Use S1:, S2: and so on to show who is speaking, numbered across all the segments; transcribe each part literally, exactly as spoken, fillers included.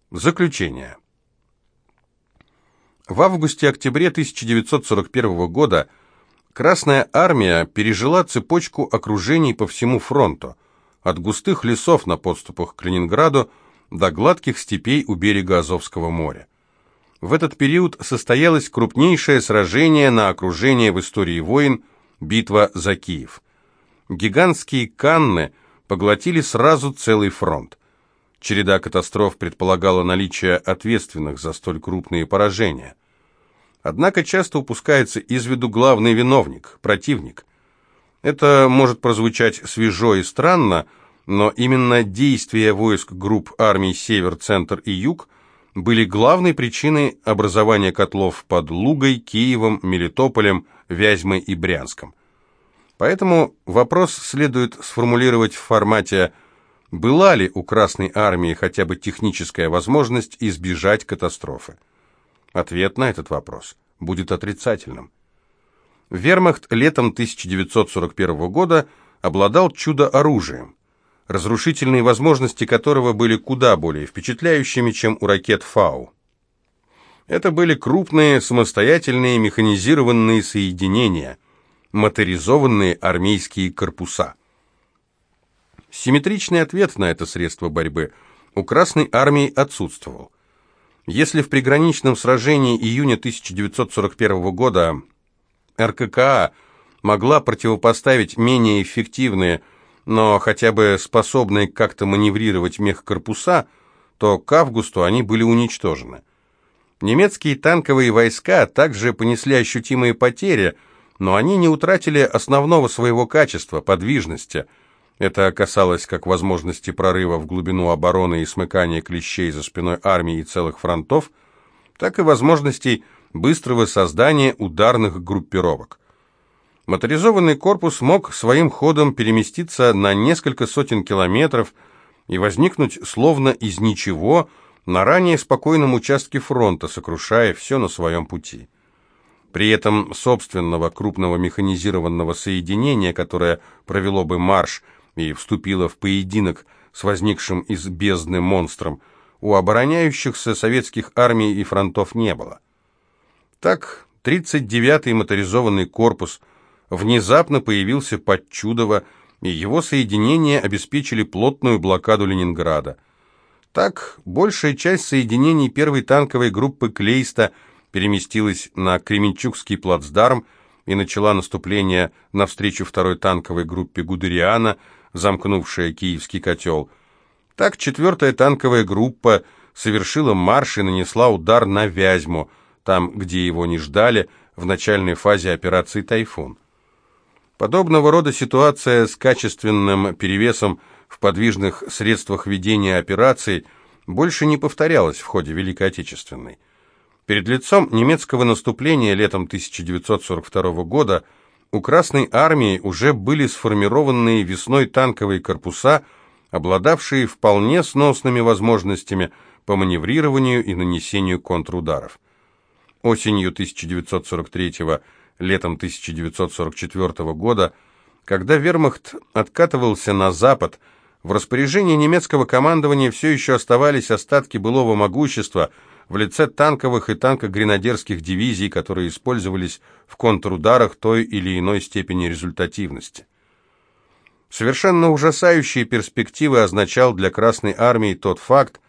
S1: Заключение. В августе-октябре тысяча девятьсот сорок первого года Красная Армия пережила цепочку окружений по всему фронту, от густых лесов на подступах к Ленинграду до гладких степей у берега Азовского моря. В этот период состоялось крупнейшее сражение на окружение в истории войн – битва за Киев. Гигантские канны поглотили сразу целый фронт. Череда катастроф предполагала наличие ответственных за столь крупные поражения. Однако часто упускается из виду главный виновник – противник. Это может прозвучать свежо и странно, но именно действия войск групп армий «Север», «Центр» и «Юг» были главной причиной образования котлов под Лугой, Киевом, Мелитополем, Вязьмой и Брянском. Поэтому вопрос следует сформулировать в формате «Была ли у Красной Армии хотя бы техническая возможность избежать катастрофы?» Ответ на этот вопрос будет отрицательным. Вермахт летом тысяча девятьсот сорок первого года обладал чудо-оружием, разрушительные возможности которого были куда более впечатляющими, чем у ракет «Фау». Это были крупные самостоятельные механизированные соединения, моторизованные армейские корпуса. Симметричный ответ на это средство борьбы у Красной Армии отсутствовал. Если в приграничном сражении июня тысяча девятьсот сорок первого года эр ка ка а могла противопоставить менее эффективные, но хотя бы способные как-то маневрировать мехкорпуса, то к августу они были уничтожены. Немецкие танковые войска также понесли ощутимые потери, но они не утратили основного своего качества – подвижности. Это касалось как возможности прорыва в глубину обороны и смыкания клещей за спиной армии и целых фронтов, так и возможностей быстрого создания ударных группировок. Моторизованный корпус мог своим ходом переместиться на несколько сотен километров и возникнуть словно из ничего на ранее спокойном участке фронта, сокрушая все на своем пути. При этом собственного крупного механизированного соединения, которое провело бы марш и вступило в поединок с возникшим из бездны монстром, у обороняющихся советских армий и фронтов не было. Так, тридцать девятый моторизованный корпус внезапно появился под Чудово, и его соединения обеспечили плотную блокаду Ленинграда. Так, большая часть соединений первой танковой группы Клейста переместилась на Кременчугский плацдарм и начала наступление навстречу второй танковой группе Гудериана, замкнувшая Киевский котел. Так, четвертая танковая группа совершила марш и нанесла удар на Вязьму, там, где его не ждали, в начальной фазе операции «Тайфун». Подобного рода ситуация с качественным перевесом в подвижных средствах ведения операций больше не повторялась в ходе Великой Отечественной. Перед лицом немецкого наступления летом тысяча девятьсот сорок второго года у Красной Армии уже были сформированные весной танковые корпуса, обладавшие вполне сносными возможностями по маневрированию и нанесению контрударов. Осенью тысяча девятьсот сорок третьего, летом тысяча девятьсот сорок четвёртого года, когда вермахт откатывался на запад, в распоряжении немецкого командования все еще оставались остатки былого могущества в лице танковых и танкогренадерских дивизий, которые использовались в контрударах той или иной степени результативности. Совершенно ужасающие перспективы означал для Красной Армии тот факт,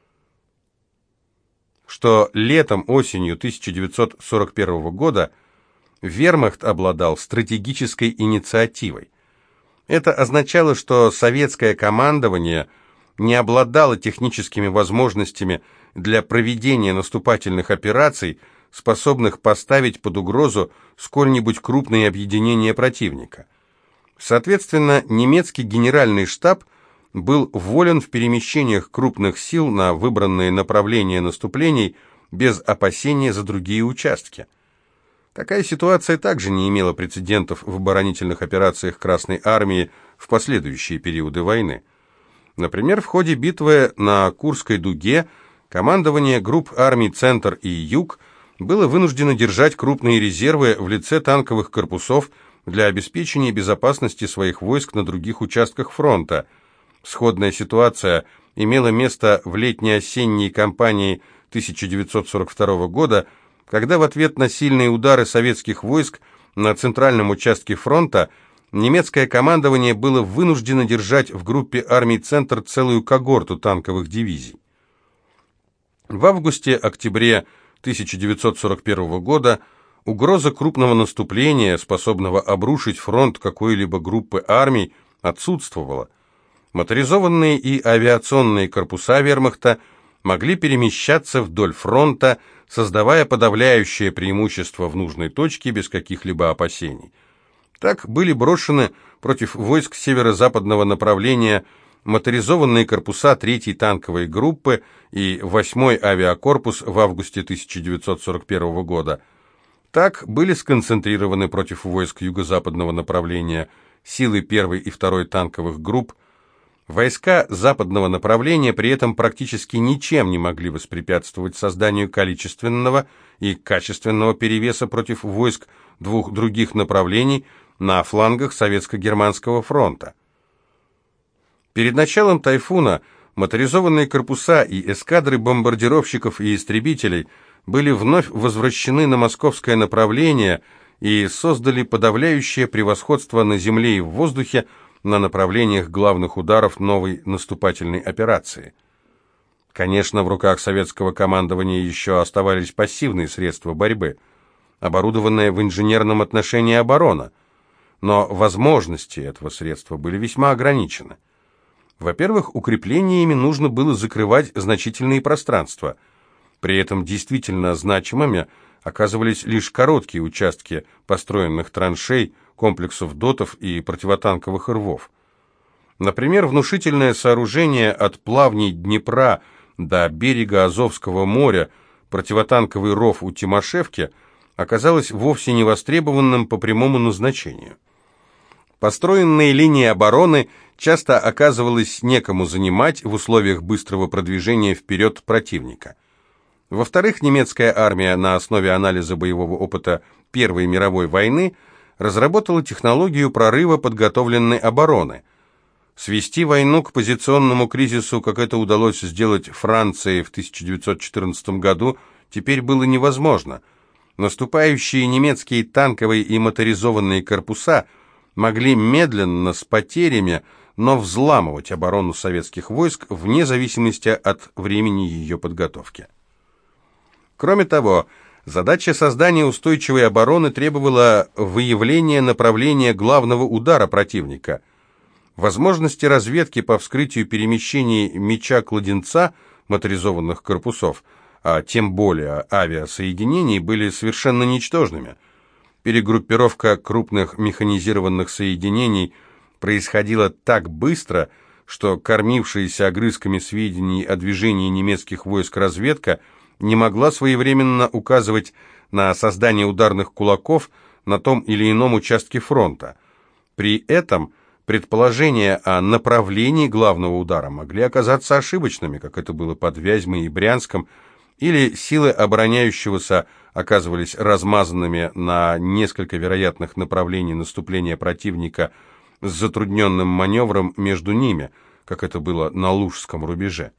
S1: что летом-осенью тысяча девятьсот сорок первого года вермахт обладал стратегической инициативой. Это означало, что советское командование не обладало техническими возможностями для проведения наступательных операций, способных поставить под угрозу сколь-нибудь крупные объединения противника. Соответственно, немецкий генеральный штаб был волен в перемещениях крупных сил на выбранные направления наступлений без опасения за другие участки. Такая ситуация также не имела прецедентов в оборонительных операциях Красной Армии в последующие периоды войны. Например, в ходе битвы на Курской дуге командование групп армий «Центр» и «Юг» было вынуждено держать крупные резервы в лице танковых корпусов для обеспечения безопасности своих войск на других участках фронта. Сходная ситуация имело место в летне-осенней кампании тысяча девятьсот сорок второго года, когда в ответ на сильные удары советских войск на центральном участке фронта немецкое командование было вынуждено держать в группе армий «Центр» целую когорту танковых дивизий. В августе-октябре тысяча девятьсот сорок первого года угроза крупного наступления, способного обрушить фронт какой-либо группы армий, отсутствовала. Моторизованные и авиационные корпуса вермахта могли перемещаться вдоль фронта, создавая подавляющее преимущество в нужной точке без каких-либо опасений. Так были брошены против войск северо-западного направления моторизованные корпуса третьей танковой группы и восьмой авиакорпус в августе тысяча девятьсот сорок первого года. Так были сконцентрированы против войск юго-западного направления силы первой и второй танковых групп. Войска западного направления при этом практически ничем не могли воспрепятствовать созданию количественного и качественного перевеса против войск двух других направлений на флангах Советско-Германского фронта. Перед началом «Тайфуна» моторизованные корпуса и эскадры бомбардировщиков и истребителей были вновь возвращены на московское направление и создали подавляющее превосходство на земле и в воздухе на направлениях главных ударов новой наступательной операции. Конечно, в руках советского командования еще оставались пассивные средства борьбы, оборудованная в инженерном отношении оборона, но возможности этого средства были весьма ограничены. Во-первых, укреплениями нужно было закрывать значительные пространства. При этом действительно значимыми оказывались лишь короткие участки построенных траншей, комплексов дотов и противотанковых рвов. Например, внушительное сооружение от плавней Днепра до берега Азовского моря, противотанковый ров у Тимошевки, оказалось вовсе не востребованным по прямому назначению. Построенные линии обороны часто оказывалось некому занимать в условиях быстрого продвижения вперед противника. Во-вторых, немецкая армия на основе анализа боевого опыта Первой мировой войны разработала технологию прорыва подготовленной обороны. Свести войну к позиционному кризису, как это удалось сделать Франции в тысяча девятьсот четырнадцатом году, теперь было невозможно. Наступающие немецкие танковые и моторизованные корпуса могли медленно, с потерями, но взламывать оборону советских войск вне зависимости от времени ее подготовки. Кроме того, задача создания устойчивой обороны требовала выявления направления главного удара противника. Возможности разведки по вскрытию перемещений меча-кладенца моторизованных корпусов, а тем более авиасоединений, были совершенно ничтожными. Перегруппировка крупных механизированных соединений происходила так быстро, что кормившаяся огрызками сведений о движении немецких войск разведка не могла своевременно указывать на создание ударных кулаков на том или ином участке фронта. При этом предположения о направлении главного удара могли оказаться ошибочными, как это было под Вязьмой и Брянском, или силы обороняющегося оказывались размазанными на несколько вероятных направлений наступления противника с затрудненным маневром между ними, как это было на Лужском рубеже.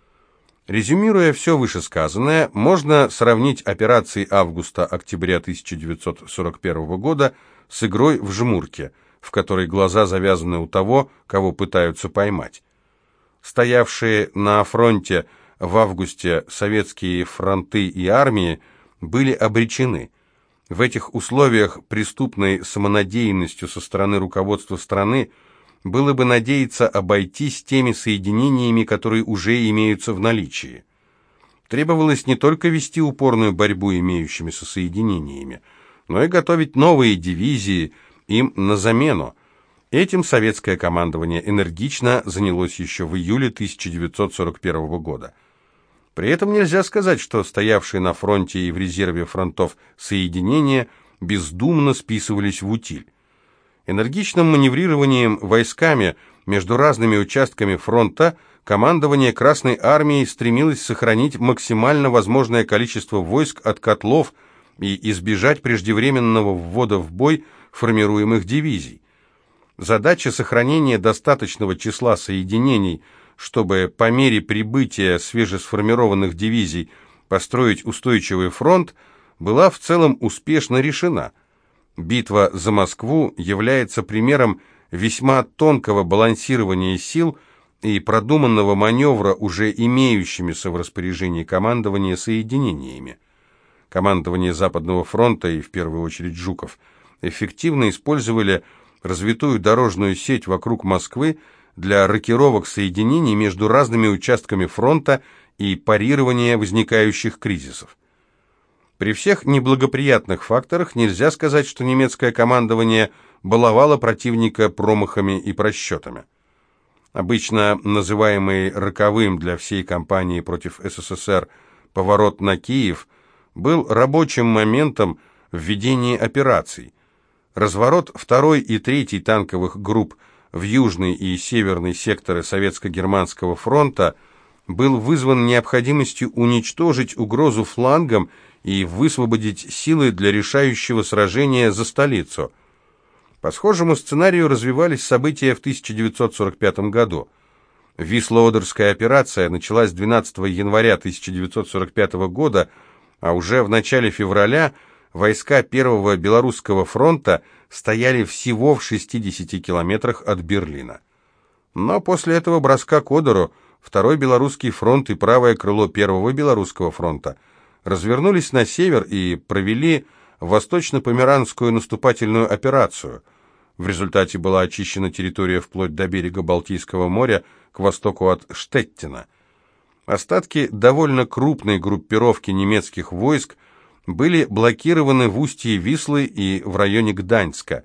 S1: Резюмируя все вышесказанное, можно сравнить операции августа-октября тысяча девятьсот сорок первого года с игрой в жмурки, в которой глаза завязаны у того, кого пытаются поймать. Стоявшие на фронте в августе советские фронты и армии были обречены. В этих условиях преступной самонадеянностью со стороны руководства страны было бы надеяться обойтись теми соединениями, которые уже имеются в наличии. Требовалось не только вести упорную борьбу имеющимися соединениями, но и готовить новые дивизии им на замену. Этим советское командование энергично занялось еще в июле тысяча девятьсот сорок первого года. При этом нельзя сказать, что стоявшие на фронте и в резерве фронтов соединения бездумно списывались в утиль. Энергичным маневрированием войсками между разными участками фронта командование Красной Армии стремилось сохранить максимально возможное количество войск от котлов и избежать преждевременного ввода в бой формируемых дивизий. Задача сохранения достаточного числа соединений чтобы по мере прибытия свежесформированных дивизий построить устойчивый фронт, была в целом успешно решена. Битва за Москву является примером весьма тонкого балансирования сил и продуманного маневра уже имеющимися в распоряжении командования соединениями. Командование Западного фронта, и в первую очередь Жуков, эффективно использовали развитую дорожную сеть вокруг Москвы для рокировок соединений между разными участками фронта и парирования возникающих кризисов. При всех неблагоприятных факторах нельзя сказать, что немецкое командование баловало противника промахами и просчетами. Обычно называемый роковым для всей кампании против СССР поворот на Киев был рабочим моментом в ведении операций. Разворот второй и третьей танковых групп в южный и северный секторы Советско-Германского фронта был вызван необходимостью уничтожить угрозу флангом и высвободить силы для решающего сражения за столицу. По схожему сценарию развивались события в тысяча девятьсот сорок пятом году. Вислоодерская операция началась двенадцатого января тысяча девятьсот сорок пятого года, а уже в начале февраля войска Первого Белорусского фронта стояли всего в шестидесяти километрах от Берлина. Но после этого броска к Одеру Второй Белорусский фронт и правое крыло Первого Белорусского фронта развернулись на север и провели восточно-померанскую наступательную операцию. В результате была очищена территория вплоть до берега Балтийского моря к востоку от Штеттина. Остатки довольно крупной группировки немецких войск были блокированы в устье Вислы и в районе Гданьска.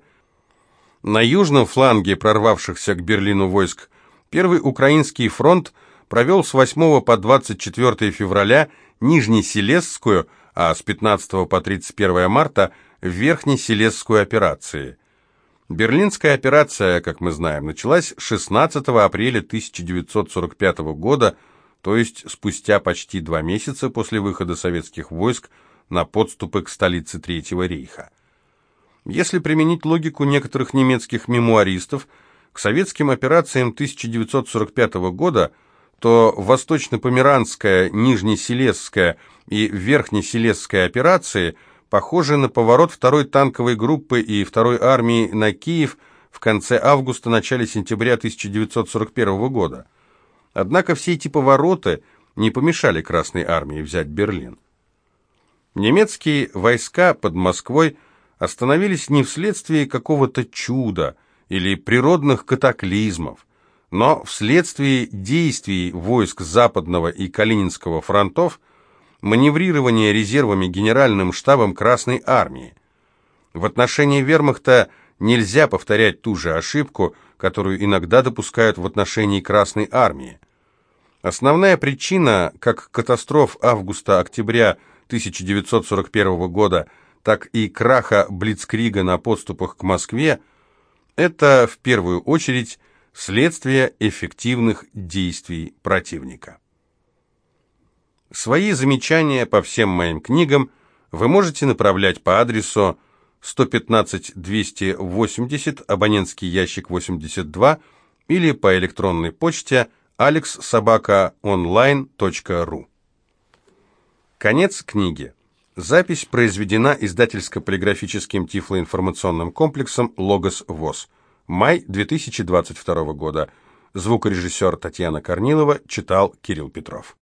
S1: На южном фланге прорвавшихся к Берлину войск Первый Украинский фронт провел с восьмого по двадцать четвёртое февраля Нижнесилезскую, а с пятнадцатого по тридцать первое марта Верхнесилезскую операции. Берлинская операция, как мы знаем, началась шестнадцатого апреля тысяча девятьсот сорок пятого года, то есть спустя почти два месяца после выхода советских войск на подступы к столице Третьего рейха. Если применить логику некоторых немецких мемуаристов к советским операциям тысяча девятьсот сорок пятого года, то Восточно-Померанская, Нижнесилезская и Верхнесилезская операции похожи на поворот второй танковой группы и второй армии на Киев в конце августа-начале сентября тысяча девятьсот сорок первого года. Однако все эти повороты не помешали Красной армии взять Берлин. Немецкие войска под Москвой остановились не вследствие какого-то чуда или природных катаклизмов, но вследствие действий войск Западного и Калининского фронтов, маневрирования резервами Генеральным штабом Красной армии. В отношении вермахта нельзя повторять ту же ошибку, которую иногда допускают в отношении Красной армии. Основная причина как катастроф августа-октября тысяча девятьсот сорок первого года, так и краха Блицкрига на подступах к Москве – это в первую очередь следствие эффективных действий противника. Свои замечания по всем моим книгам вы можете направлять по адресу сто пятнадцать двести восемьдесят, абонентский ящик восемьдесят два, или по электронной почте алекс собака онлайн точка ру. Конец книги. Запись произведена издательско-полиграфическим тифлоинформационным комплексом «Логос ВОС». Май две тысячи двадцать второго года. Звукорежиссер Татьяна Корнилова читал Кирилл Петров.